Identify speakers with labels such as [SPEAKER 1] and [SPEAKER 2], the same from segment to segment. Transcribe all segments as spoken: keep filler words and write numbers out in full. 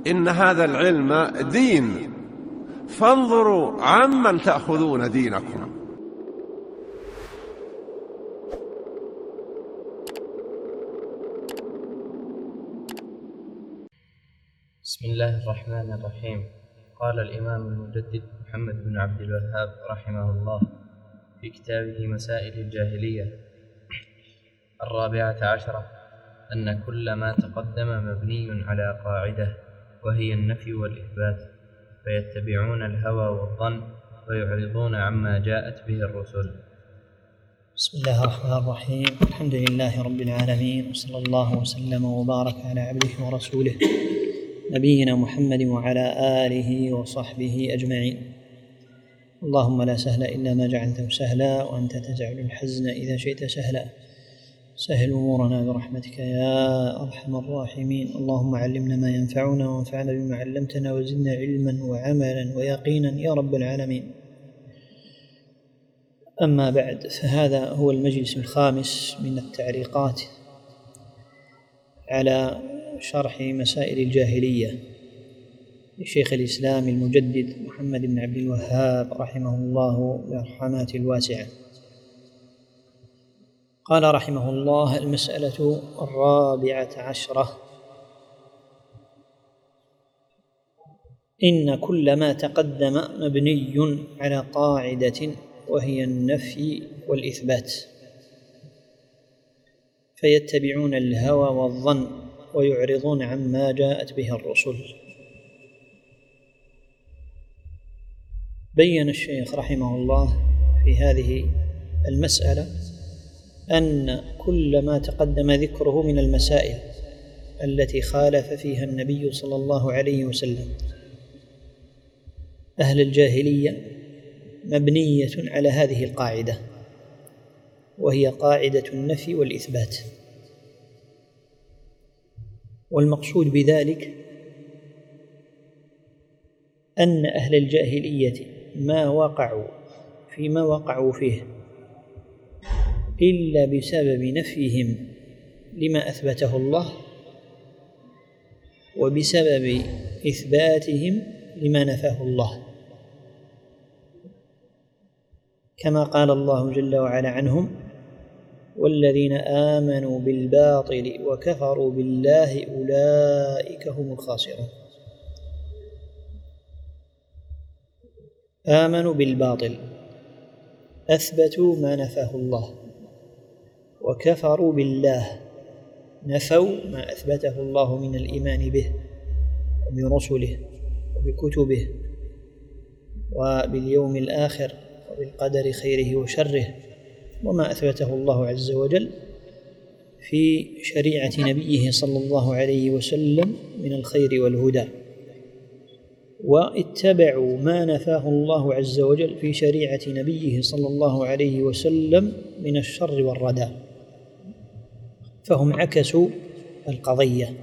[SPEAKER 1] إن هذا العلم دين، فانظروا عمن تأخذون دينكم.
[SPEAKER 2] بسم الله الرحمن الرحيم. قال الإمام المجدد محمد بن عبد الوهاب رحمه الله في كتابه مسائل الجاهلية الرابعة عشرة أن كل ما تقدم مبني على قاعدة، وهي النفي والإثبات، فيتبعون الهوى والظن ويعرضون عما جاءت به الرسل.
[SPEAKER 3] بسم الله الرحمن الرحيم. الحمد لله رب العالمين، وصلى الله وسلم وبارك على عبده ورسوله نبينا محمد وعلى آله وصحبه أجمعين. اللهم لا سهل إلا ما جعلته سهلا، وأنت تجعل الحزن إذا شئت سهلا. سهل أمورنا برحمتك يا أرحم الراحمين. اللهم علمنا ما ينفعنا وانفعنا بما علمتنا، وزدنا علما وعملا ويقينا يا رب العالمين. أما بعد، فهذا هو المجلس الخامس من التعليقات على شرح مسائل الجاهلية لشيخ الإسلام المجدد محمد بن عبد الوهاب رحمه الله بالرحمات الواسعة. قال رحمه الله: المسألة الرابعة عشرة: إن كل ما تقدم مبني على قاعدة، وهي النفي والإثبات، فيتبعون الهوى والظن ويعرضون عما جاءت به الرسل. بين الشيخ رحمه الله في هذه المسألة أن كل ما تقدم ذكره من المسائل التي خالف فيها النبي صلى الله عليه وسلم أهل الجاهلية مبنية على هذه القاعدة، وهي قاعدة النفي والإثبات. والمقصود بذلك أن أهل الجاهلية ما وقعوا فيما وقعوا فيه إلا بسبب نفيهم لما أثبته الله، وبسبب إثباتهم لما نفاه الله، كما قال الله جل وعلا عنهم: والذين آمنوا بالباطل وكفروا بالله أولئك هم الخاسرون. آمنوا بالباطل، أثبتوا ما نفاه الله، وكفروا بالله، نفوا ما أثبته الله من الإيمان به وبرسله وبكتبه وباليوم الآخر وبالقدر خيره وشره، وما أثبته الله عز وجل في شريعة نبيه صلى الله عليه وسلم من الخير والهدى، واتبعوا ما نفاه الله عز وجل في شريعة نبيه صلى الله عليه وسلم من الشر والردى، فهم عكسوا القضية.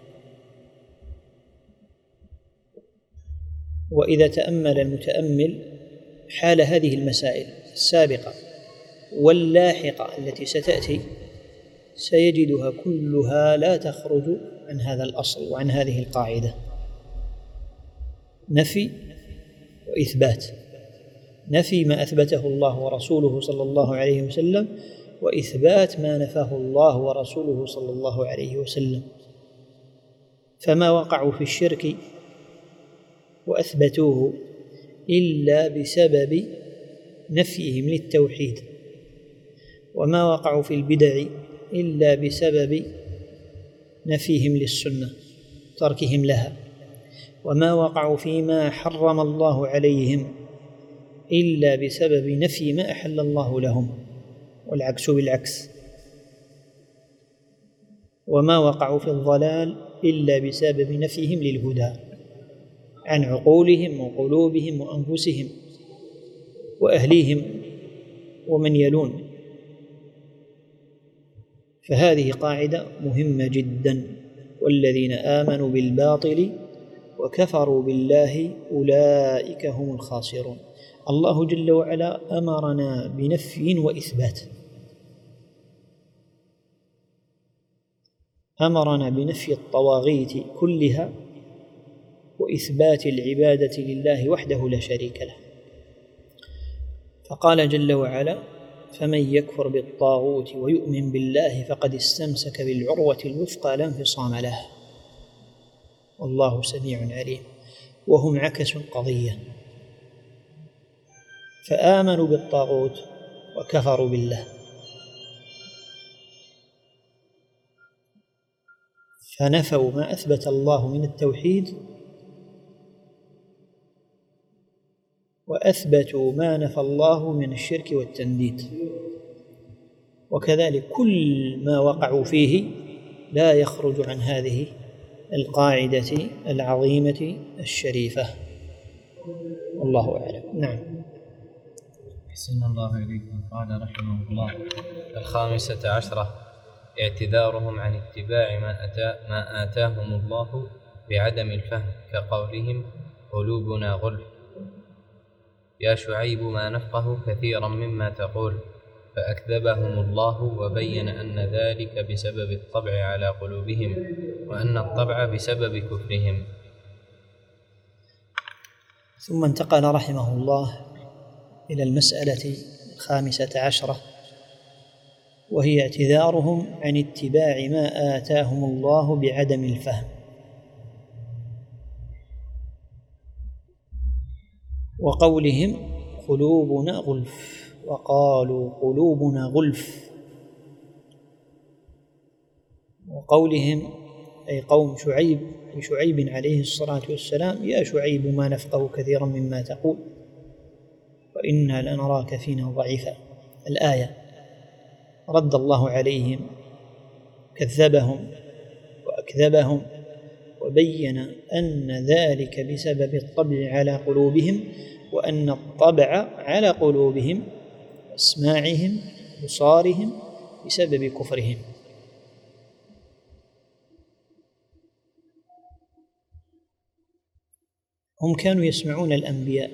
[SPEAKER 3] وإذا تأمل المتأمل حال هذه المسائل السابقة واللاحقة التي ستأتي، سيجدها كلها لا تخرج عن هذا الأصل وعن هذه القاعدة: نفي وإثبات. نفي ما أثبته الله ورسوله صلى الله عليه وسلم، وإثبات ما نفاه الله ورسوله صلى الله عليه وسلم. فما وقعوا في الشرك وأثبتوه إلا بسبب نفيهم للتوحيد، وما وقعوا في البدع إلا بسبب نفيهم للسنة، تركهم لها، وما وقعوا فيما حرم الله عليهم إلا بسبب نفي ما أحل الله لهم، والعكس بالعكس، وما وقعوا في الضلال إلا بسبب نفيهم للهدى عن عقولهم وقلوبهم وأنفسهم وأهليهم ومن يلون. فهذه قاعدة مهمة جدا: والذين آمنوا بالباطل وكفروا بالله أولئك هم الخاسرون. الله جل وعلا أمرنا بنفي وإثبات، أمرنا بنفي الطواغيت كلها وإثبات العبادة لله وحده لا شريك له. فقال جل وعلا: فمن يكفر بالطاغوت ويؤمن بالله فقد استمسك بالعروة الوثقى لا انفصام لها والله سميع عليم. وهم عكسوا القضية، فآمنوا بالطاغوت وكفروا بالله، فنفوا ما أثبت الله من التوحيد وأثبتوا ما نفى الله من الشرك والتنديد. وكذلك كل ما وقعوا فيه لا يخرج عن هذه القاعدة العظيمة الشريفة. والله أعلم. نعم.
[SPEAKER 2] أحسن الله إليكم. قال رحمه الله: الخامسة عشرة اعتذارهم عن اتباع ما, أتى ما آتاهم الله بعدم الفهم، كقولهم: قلوبنا غلف، يا شعيب ما نفقه كثيرا مما تقول، فأكذبهم الله وبين أن ذلك بسبب الطبع على قلوبهم، وأن الطبع بسبب كفرهم.
[SPEAKER 3] ثم انتقل رحمه الله إلى المسألة الخامسة عشرة، وهي اعتذارهم عن اتباع ما آتاهم الله بعدم الفهم. وقولهم: قلوبنا غلف، وقالوا قلوبنا غلف. وقولهم أي قوم شعيب لشعيب عليه الصلاة والسلام: يا شعيب ما نفقه كثيرا مما تقول وإنا لنراك فينا ضعيفا. الآية. رد الله عليهم، كذبهم وأكذبهم، وبين أن ذلك بسبب الطبع على قلوبهم، وأن الطبع على قلوبهم واسماعهم وبصارهم بسبب كفرهم. هم كانوا يسمعون الأنبياء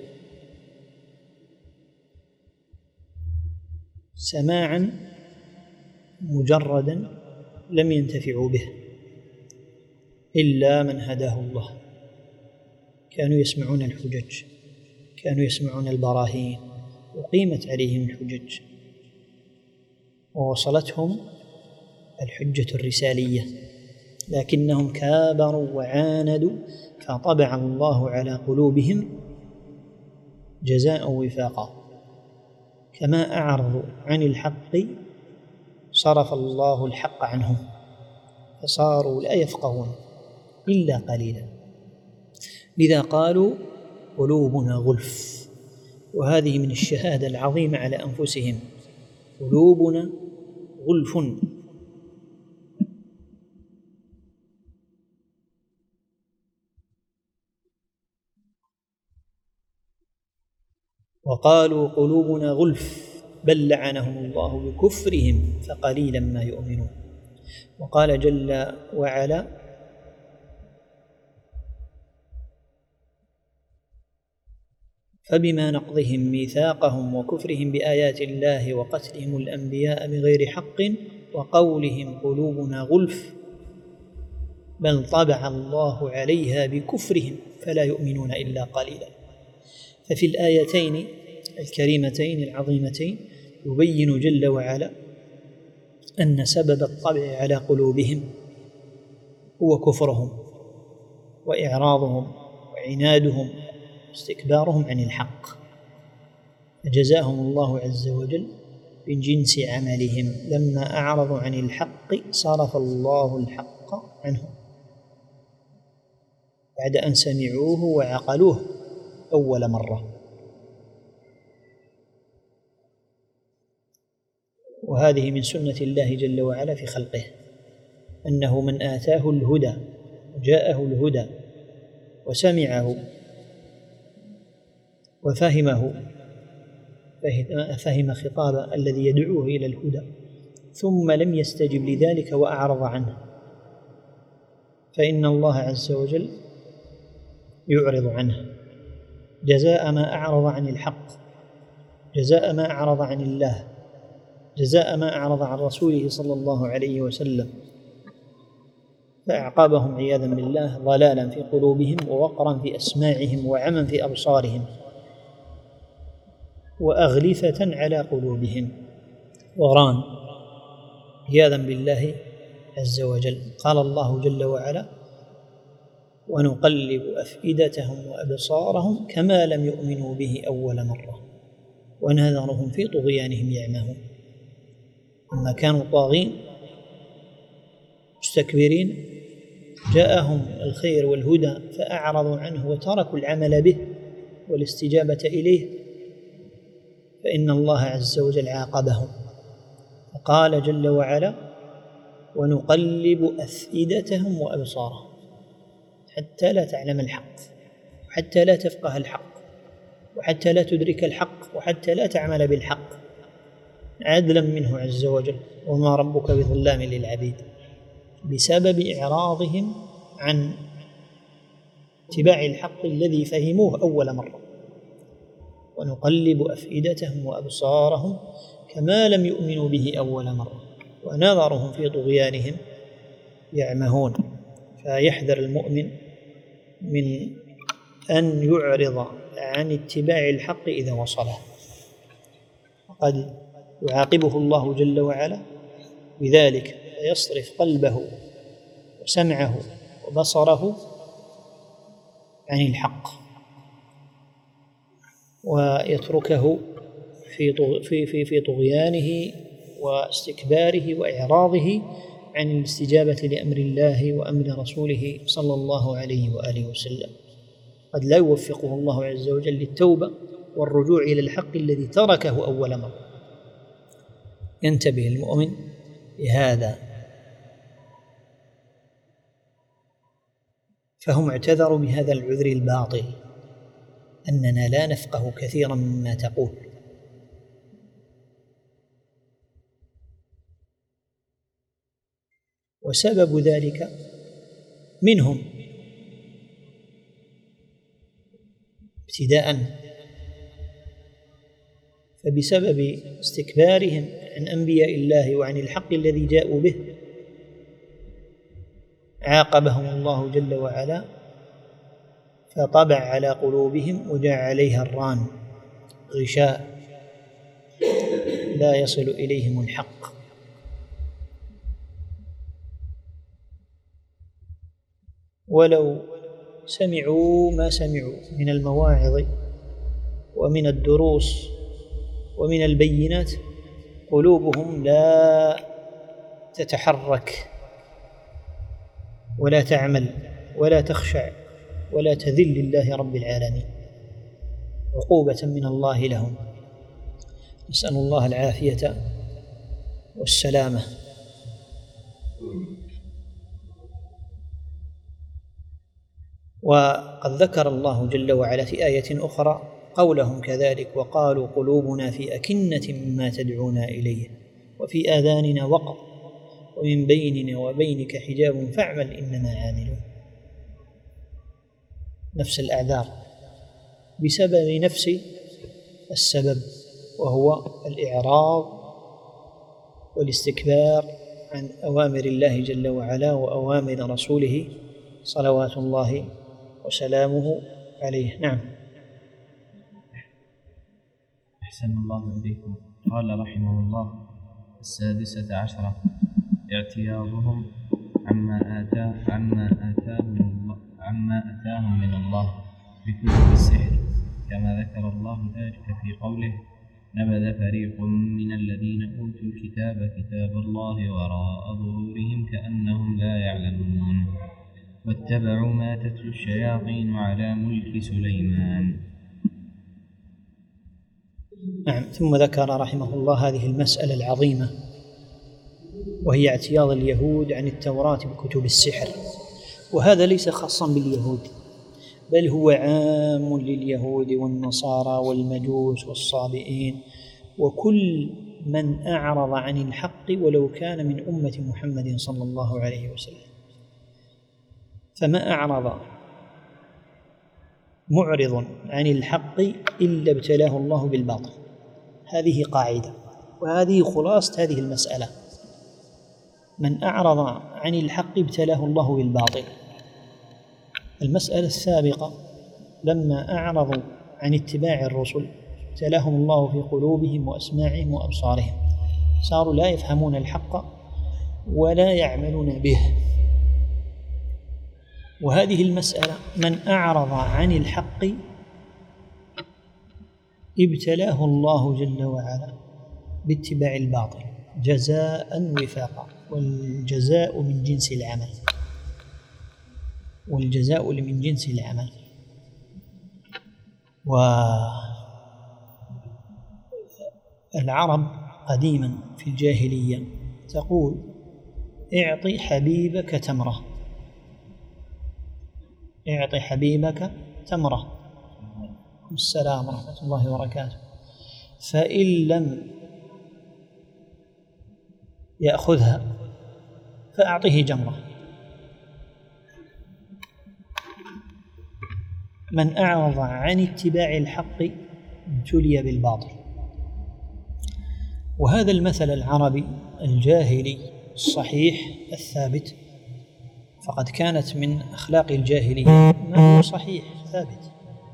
[SPEAKER 3] سماعا مجردا لم ينتفعوا به إلا من هداه الله. كانوا يسمعون الحجج، كانوا يسمعون البراهين، وقيمت عليهم الحجج ووصلتهم الحجة الرسالية، لكنهم كابروا وعاندوا فطبع الله على قلوبهم جزاء وفاقا. كما أعرضوا عن الحق صرف الله الحق عنهم فصاروا لا يفقهون إلا قليلا. لذا قالوا قلوبنا غلف، وهذه من الشهادة العظيمة على أنفسهم. قلوبنا غلف. وقالوا قلوبنا غلف بل لعنهم الله بكفرهم فقليلا ما يؤمنون. وقال جل وعلا: فبما نقضهم ميثاقهم وكفرهم بآيات الله وقتلهم الأنبياء بغير حق وقولهم قلوبنا غلف بل طبع الله عليها بكفرهم فلا يؤمنون إلا قليلا. ففي الآيتين الكريمتين العظيمتين يبين جل وعلا أن سبب الطبع على قلوبهم هو كفرهم وإعراضهم وعنادهم واستكبارهم عن الحق، فجزاهم الله عز وجل من جنس عملهم. لما أعرضوا عن الحق صرف الله الحق عنهم بعد أن سمعوه وعقلوه أول مرة. وهذه من سنة الله جل وعلا في خلقه، أنه من آتاه الهدى وجاءه الهدى وسمعه وفهمه فهم خطاب الذي يدعوه إلى الهدى ثم لم يستجب لذلك وأعرض عنه، فإن الله عز وجل يعرض عنه جزاء ما أعرض عن الحق، جزاء ما أعرض عن الله، جزاء ما أعرض عن رسوله صلى الله عليه وسلم. فأعقابهم عياذا بالله ضلالا في قلوبهم ووقرا في أسماعهم وعمى في أبصارهم وأغلفة على قلوبهم، غران عياذا بالله عز وجل. قال الله جل وعلا: ونقلب أفئدتهم وأبصارهم كما لم يؤمنوا به أول مرة ونذرهم في طغيانهم يعمهون. لما كانوا طاغين مستكبرين جاءهم الخير والهدى فأعرضوا عنه وتركوا العمل به والاستجابة إليه، فإن الله عز وجل عاقبهم. فقال جل وعلا: ونقلب أفئدتهم وأبصارهم، حتى لا تعلم الحق، وحتى لا تفقه الحق، وحتى لا تدرك الحق، وحتى لا تعمل بالحق، عدلا منه عز وجل. وما ربك بظلام للعبيد، بسبب إعراضهم عن اتباع الحق الذي فهموه أول مرة. ونقلب أفئدتهم وأبصارهم كما لم يؤمنوا به أول مرة ونذرهم في طغيانهم يعمهون. فيحذر المؤمن من أن يعرض عن اتباع الحق إذا وصله، وقد يعاقبه الله جل وعلا بذلك، فيصرف قلبه وسمعه وبصره عن الحق ويتركه في في في في طغيانه واستكباره وإعراضه عن الاستجابة لأمر الله وأمر رسوله صلى الله عليه وآله وسلم. قد لا يوفقه الله عز وجل للتوبة والرجوع إلى الحق الذي تركه أول مرة. ينتبه المؤمن لهذا. فهم اعتذروا بهذا العذر الباطل، أننا لا نفقه كثيرا مما تقول، وسبب ذلك منهم ابتداء، فبسبب استكبارهم عن أنبياء الله وعن الحق الذي جاءوا به عاقبهم الله جل وعلا، فطبع على قلوبهم وجعل عليها الران، غشاء لا يصل إليهم الحق. ولو سمعوا ما سمعوا من المواعظ ومن الدروس ومن البينات قلوبهم لا تتحرك ولا تعمل ولا تخشع ولا تذل لله رب العالمين، عقوبة من الله لهم. نسأل الله العافية والسلامة. وقد ذكر الله جل وعلا في آية أخرى قولهم كذلك: وقالوا قلوبنا في أكنة مما تدعونا إليه وفي آذاننا وقر ومن بيننا وبينك حجاب فاعمل إننا عاملون. نفس الأعذار بسبب نفس السبب، وهو الإعراض والاستكبار عن أوامر الله جل وعلا وأوامر رسوله صلوات الله وسلامه عليه. نعم.
[SPEAKER 2] أحسن الله إليكم. قال رحمه الله: السادسة عشرة اعتياضهم عما آتاه عما آتاهم الله عما آتاهم من الله بكتب السحر، كما ذكر الله ذلك في قوله: نبذ فريق من الذين أوتوا الكتاب كتاب الله وراء ظهورهم كأنهم لا يعلمون واتبعوا ما تتلو الشياطين على ملك سليمان.
[SPEAKER 3] نعم. ثم ذكر رحمه الله هذه المسألة العظيمة، وهي اعتياض اليهود عن التوراة بكتب السحر. وهذا ليس خاصا باليهود، بل هو عام لليهود والنصارى والمجوس والصابئين وكل من أعرض عن الحق ولو كان من أمة محمد صلى الله عليه وسلم. فما أعرض معرض عن الحق إلا ابتلاه الله بالباطل. هذه قاعدة، وهذه خلاصة هذه المسألة. من أعرض عن الحق ابتلاه الله بالباطل. المسألة السابقة لما أعرضوا عن اتباع الرسل ابتلاهم الله في قلوبهم وأسماعهم وأبصارهم، صاروا لا يفهمون الحق ولا يعملون به. وهذه المسألة من أعرض عن الحق ابتلاه الله جل وعلا باتباع الباطل جزاء وفاقا، والجزاء من جنس العمل، والجزاء من جنس العمل. والعرب قديما في الجاهلية تقول اعطي حبيبك تمرة، اعطي حبيبك تمرة. السلام ورحمة الله وبركاته. فإن لم يأخذها فأعطيه جمرة. من أعرض عن اتباع الحق ابتلي بالباطل. وهذا المثل العربي الجاهلي الصحيح الثابت فقد كانت من أخلاق الجاهلية ما هو صحيح ثابت.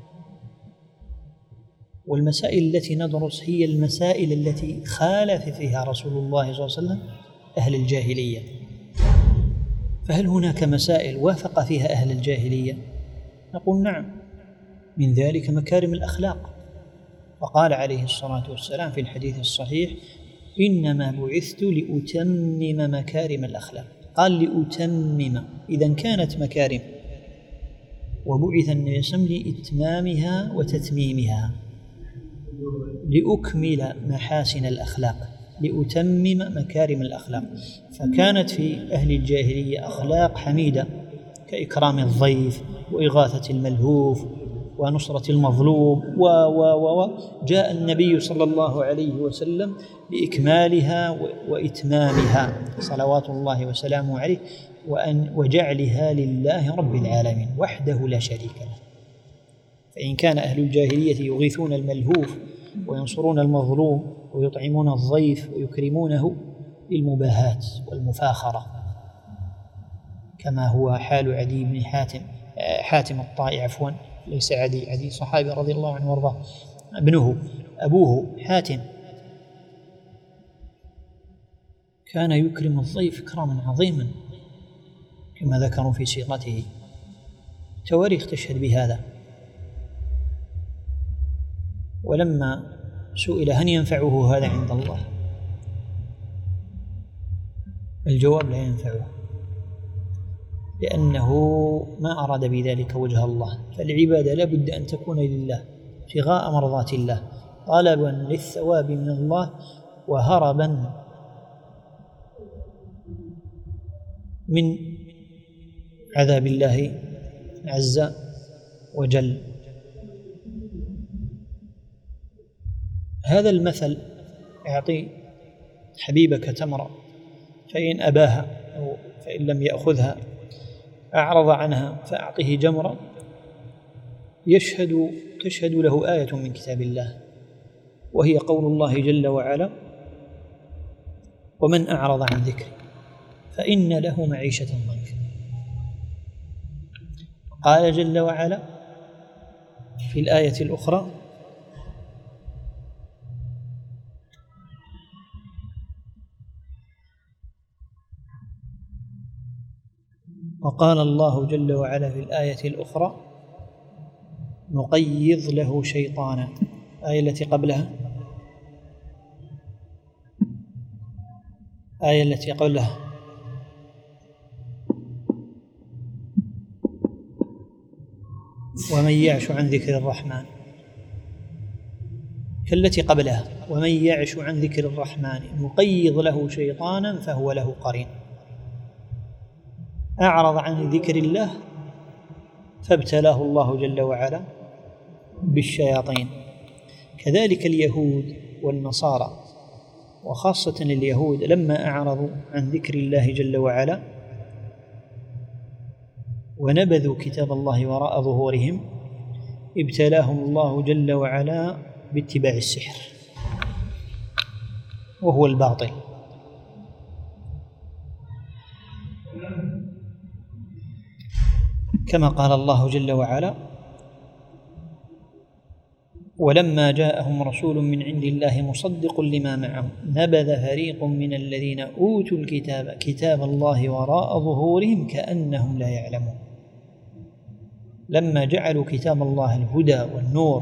[SPEAKER 3] والمسائل التي ندرس هي المسائل التي خالف فيها رسول الله صلى الله عليه وسلم أهل الجاهلية. فهل هناك مسائل وافق فيها أهل الجاهلية؟ نقول نعم، من ذلك مكارم الأخلاق. وقال عليه الصلاة والسلام في الحديث الصحيح إنما بعثت لأتمم مكارم الأخلاق. قال لأتمم، إذن كانت مكارم، وبعث النبي صلى الله عليه وسلم لإتمامها وتتميمها، لأكمل محاسن الأخلاق، لأتمم مكارم الأخلاق. فكانت في أهل الجاهلية أخلاق حميدة كإكرام الضيف وإغاثة الملهوف ونصرة المظلوم و و و جاء النبي صلى الله عليه وسلم بإكمالها وإتمامها صلوات الله وسلامه عليه، وأن وجعلها لله رب العالمين وحده لا شريك له. فإن كان أهل الجاهلية يغيثون الملهوف وينصرون المظلوم ويطعمون الضيف ويكرمونه للمباهاة والمفاخرة، كما هو حال عدي بن حاتم حاتم الطائي عفوا ليس عدي، عدي صحابي رضي الله عنه وارضاه، ابنه أبوه حاتم كان يكرم الضيف إكراما عظيما كما ذكروا في سيرته. تواريخ تشهد بهذا. ولما سئل هل ينفعه هذا عند الله؟ الجواب لا ينفعه، لأنه ما أراد بذلك وجه الله. فالعبادة لا بد أن تكون لله ابتغاء مرضات الله، طلبا للثواب من الله وهربا من عذاب الله عز وجل. هذا المثل اعطي حبيبك تمرة فإن أباها أو فإن لم يأخذها أعرض عنها فأعطه جمرة، يشهد تشهد له آية من كتاب الله، وهي قول الله جل وعلا ومن أعرض عن ذكري فإن له معيشة ضنكا. قال جل وعلا في الآية الأخرى وقال الله جل وعلا في الآية الأخرى نقيض له شيطانا. الآية التي قبلها الآية التي قبلها ومن يعش عن ذكر الرحمن، كالتي قبلها ومن يعش عن ذكر الرحمن نقيض له شيطانا فهو له قرين. أعرض عن ذكر الله فابتلاه الله جل وعلا بالشياطين. كذلك اليهود والنصارى، وخاصة اليهود لما أعرضوا عن ذكر الله جل وعلا ونبذوا كتاب الله وراء ظهورهم ابتلاهم الله جل وعلا باتباع السحر وهو الباطل. كما قال الله جل وعلا: ولما جاءهم رسول من عند الله مصدق لما معهم نبذ فريق من الذين أوتوا الكتاب كتاب الله وراء ظهورهم كأنهم لا يعلمون. لما جعلوا كتاب الله الهدى والنور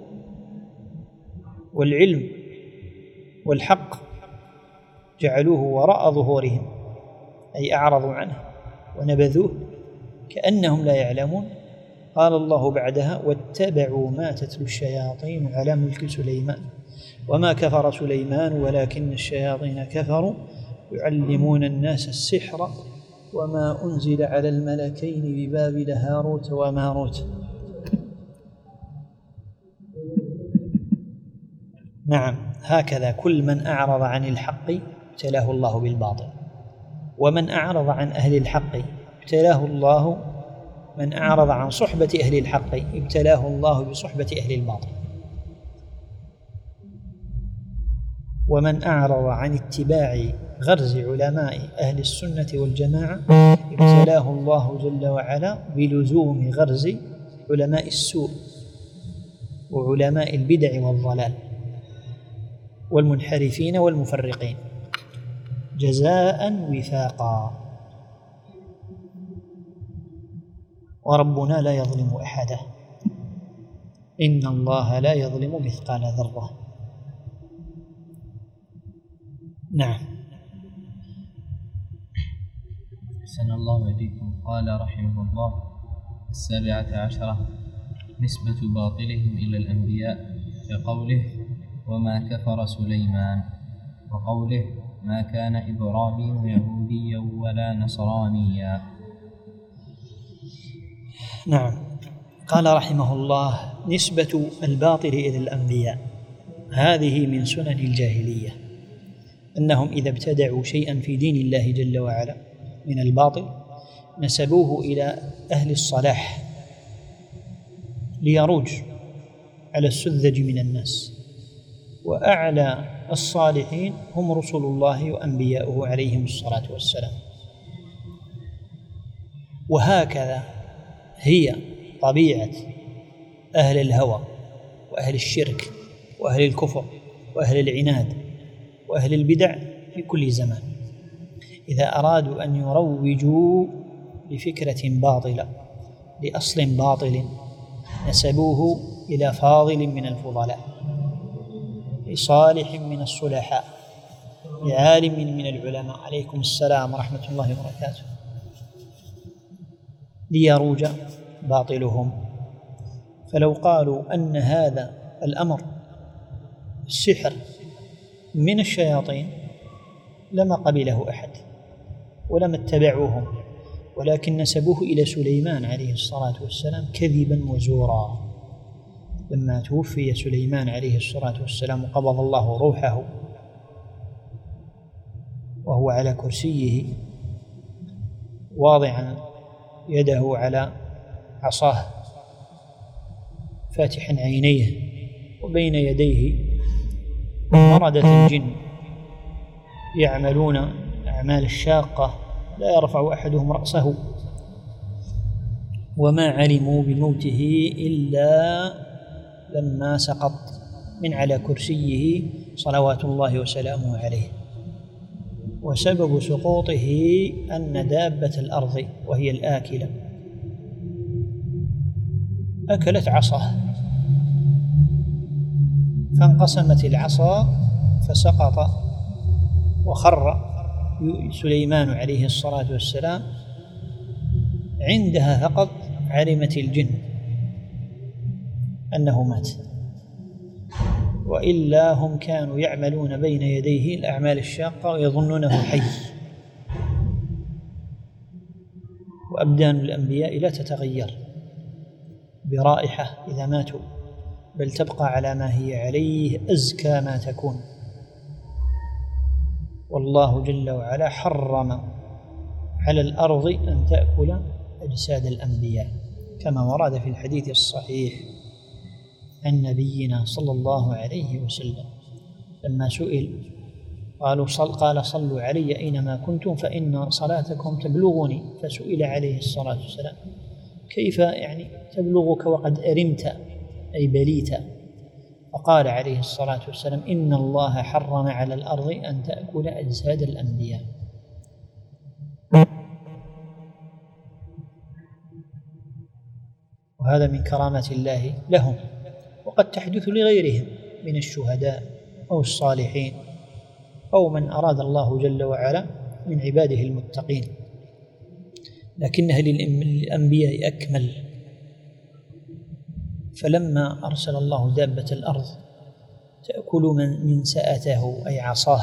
[SPEAKER 3] والعلم والحق جعلوه وراء ظهورهم، أي أعرضوا عنه ونبذوه كأنهم لا يعلمون. قال الله بعدها: واتبعوا ما تتلو الشياطين على ملك سليمان وما كفر سليمان ولكن الشياطين كفروا يعلمون الناس السحر وما أنزل على الملكين ببابل هاروت وماروت. نعم، هكذا كل من أعرض عن الحق ابتلاه الله بالباطل، ومن أعرض عن أهل الحق ابتلاه الله من أعرض عن صحبة أهل الحق ابتلاه الله بصحبة أهل الباطل، ومن أعرض عن اتباع غرز علماء أهل السنة والجماعة ابتلاه الله جل وعلا بلزوم غرز علماء السوء وعلماء البدع والضلال والمنحرفين والمفرقين جزاء وفاقا. وربنا لا يظلم أحدا، إن الله لا يظلم مثقال ذرة. نعم.
[SPEAKER 2] أحسن الله إليكم. قال رحمه الله: السابعة عشرة نسبة باطلهم إلى الأنبياء كقوله: وما كفر سليمان، وقوله: ما كان إبراهيم يهوديا ولا نصرانيا.
[SPEAKER 3] نعم. قال رحمه الله: نسبة الباطل إلى الأنبياء هذه من سنن الجاهلية، أنهم إذا ابتدعوا شيئا في دين الله جل وعلا من الباطل نسبوه إلى أهل الصلاح ليروج على السذج من الناس، وأعلى الصالحين هم رسل الله وأنبياؤه عليهم الصلاة والسلام. وهكذا هي طبيعة أهل الهوى وأهل الشرك وأهل الكفر وأهل العناد وأهل البدع في كل زمان. إذا أرادوا أن يروجوا لفكرة باطلة لأصل باطل نسبوه إلى فاضل من الفضلاء، لصالح من الصلحاء، لعالم من العلماء عليكم السلام ورحمة الله وبركاته، ليروج باطلهم. فلو قالوا أن هذا الأمر السحر من الشياطين لما قبله أحد ولما اتبعوهم، ولكن نسبوه إلى سليمان عليه الصلاة والسلام كذبا وزورا. لما توفي سليمان عليه الصلاة والسلام وقبض الله روحه وهو على كرسيه واضعا يده على عصاه فاتحا عينيه، وبين يديه مردة الجن يعملون أعمال الشاقة لا يرفع أحدهم رأسه، وما علموا بموته إلا لما سقط من على كرسيه صلوات الله وسلامه عليه. وسبب سقوطه أن دابة الأرض وهي الآكلة أكلت عصاه فانقسمت العصا فسقط وخر سليمان عليه الصلاة والسلام. عندها فقط علمت الجن أنه مات، وإلا هم كانوا يعملون بين يديه الأعمال الشاقة ويظنونه حي. وأبدان الأنبياء لا تتغير برائحة إذا ماتوا، بل تبقى على ما هي عليه أزكى ما تكون. والله جل وعلا حرم على الأرض أن تأكل أجساد الأنبياء، كما ورد في الحديث الصحيح عن نبينا صلى الله عليه وسلم لما سئل قالوا صل قال صلوا علي أينما كنتم فإن صلاتكم تبلغني. فسئل عليه الصلاة والسلام كيف يعني تبلغك وقد أرمت أي بليت؟ فقال عليه الصلاة والسلام إن الله حرم على الأرض أن تأكل أجساد الأنبياء. وهذا من كرامة الله لهم، وقد تحدث لغيرهم من الشهداء أو الصالحين أو من أراد الله جل وعلا من عباده المتقين، لكنها للأنبياء أكمل. فلما أرسل الله دابة الأرض تأكل من, من سأته أي عصاه،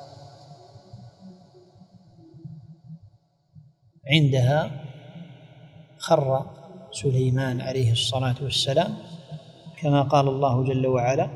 [SPEAKER 3] عندها خر سليمان عليه الصلاة والسلام كما قال الله جل وعلا: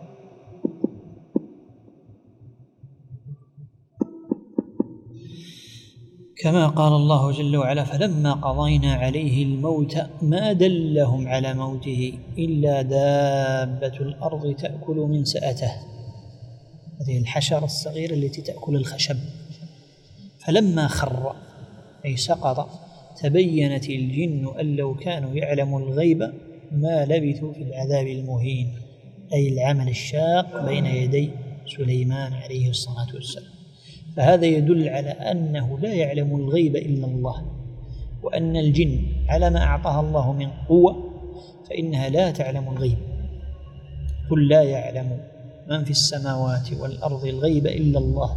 [SPEAKER 3] كما قال الله جل وعلا: فلما قضينا عليه الموت ما دلهم على موته إلا دابة الأرض تأكل من سأته، هذه الحشرة الصغيرة التي تأكل الخشب. فلما خر أي سقط تبينت الجن أن لو كانوا يعلموا الغيب ما لبثوا في العذاب المهين، أي العمل الشاق بين يدي سليمان عليه الصلاة والسلام. فهذا يدل على أنه لا يعلم الغيب إلا الله، وأن الجن على ما أعطاها الله من قوة فإنها لا تعلم الغيب. قل لا يعلم من في السماوات والأرض الغيب إلا الله.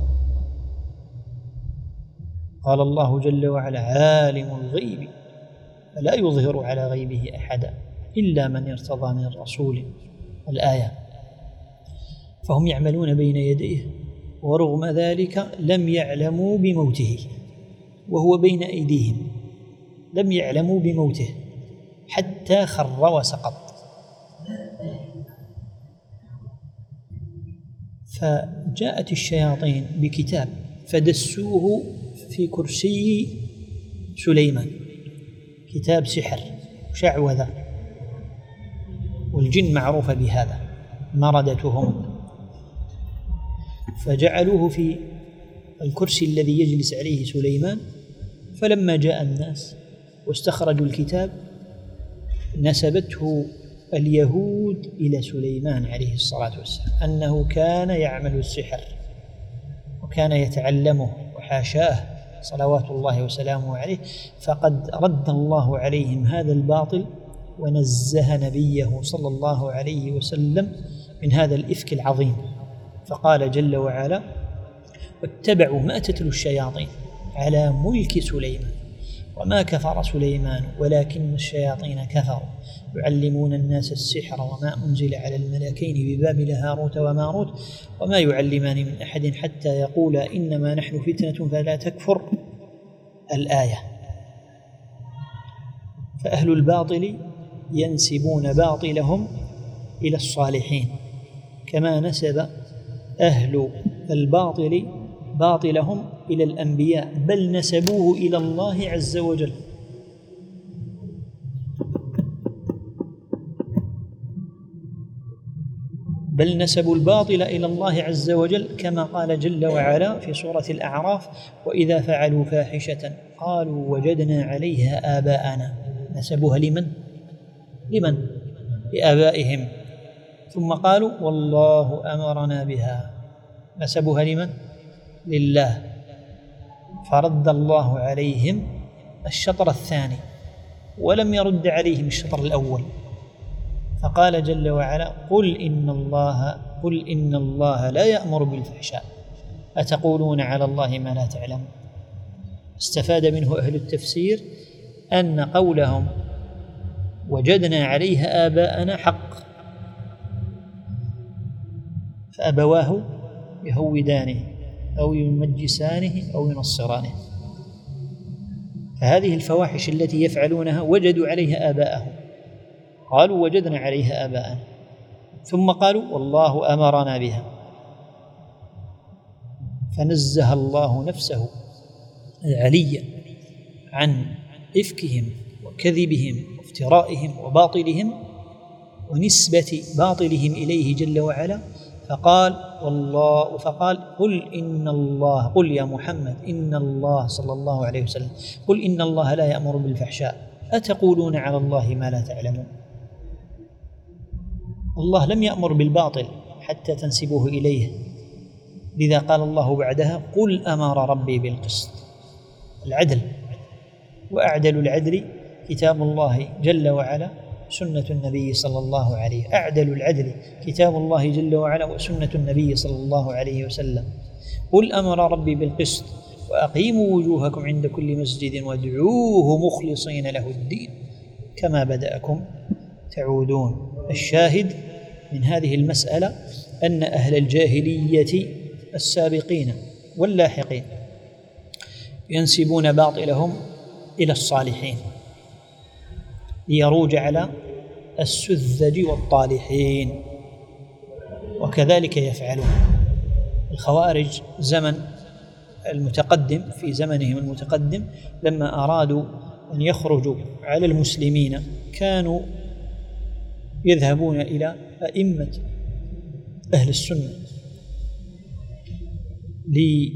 [SPEAKER 3] قال الله جل وعلا: عالم الغيب فلا يظهر على غيبه أحدا إلا من ارتضى من رسول، الآية. فهم يعملون بين يديه، ورغم ذلك لم يعلموا بموته وهو بين أيديهم، لم يعلموا بموته حتى خر وسقط. فجاءت الشياطين بكتاب فدسوه في كرسي سليمان، كتاب سحر شعوذة، والجن معروفة بهذا مردتهم، فجعلوه في الكرسي الذي يجلس عليه سليمان. فلما جاء الناس واستخرجوا الكتاب نسبته اليهود إلى سليمان عليه الصلاة والسلام أنه كان يعمل السحر وكان يتعلمه، وحاشاه صلوات الله وسلامه عليه. فقد رد الله عليهم هذا الباطل ونزه نبيه صلى الله عليه وسلم من هذا الإفك العظيم. فقال جل وعلا: واتبعوا ما تتلو الشياطين على ملك سليمان وما كفر سليمان ولكن الشياطين كفروا يعلمون الناس السحر وما أنزل على الملكين ببابل هاروت وماروت وما يعلمان من أحد حتى يقولا إنما نحن فتنة فلا تكفر، الآية. فأهل الباطل ينسبون باطلهم إلى الصالحين كما نسب أهل الباطل باطلهم إلى الأنبياء، بل نسبوه إلى الله عز وجل. بل نسبوا الباطل إلى الله عز وجل كما قال جل وعلا في سورة الأعراف: وإذا فعلوا فاحشة قالوا وجدنا عليها آباءنا. نسبوها لمن؟ لمن؟ لآبائهم. ثم قالوا والله أمرنا بها. نسبوها لمن؟ لله. فرد الله عليهم الشطر الثاني ولم يرد عليهم الشطر الأول، فقال جل وعلا: قل إن الله قل إن الله لا يأمر بالفحشاء أتقولون على الله ما لا تعلمون. استفاد منه أهل التفسير أن قولهم وجدنا عليها آباءنا حق، فأبواه يهودانه أو يمجسانه أو ينصرانه. فهذه الفواحش التي يفعلونها وجدوا عليها آباءهم، قالوا وجدنا عليها آباءنا، ثم قالوا والله أمرنا بها. فنزه الله نفسه العلية عن إفكهم وكذبهم وافترائهم وباطلهم ونسبة باطلهم إليه جل وعلا. فقال والله فقال قل إن الله قل يا محمد إن الله صلى الله عليه وسلم قل إن الله لا يأمر بالفحشاء أتقولون على الله ما لا تعلمون. الله لم يأمر بالباطل حتى تنسبوه إليه، لذا قال الله بعدها قل أمر ربي بالقسط، العدل، وأعدل العدل كتاب الله جل وعلا سنة النبي صلى الله عليه، أعدل العدل كتاب الله جل وعلا وسنة النبي صلى الله عليه وسلم. قل أمر ربي بالقسط وأقيموا وجوهكم عند كل مسجد وادعوه مخلصين له الدين كما بدأكم تعودون. الشاهد من هذه المسألة أن أهل الجاهلية السابقين واللاحقين ينسبون باطلهم إلى الصالحين ليروج على السذج والطالحين، وكذلك يفعلون الخوارج زمن المتقدم، في زمنهم المتقدم لما أرادوا أن يخرجوا على المسلمين كانوا يذهبون إلى أئمة أهل السنة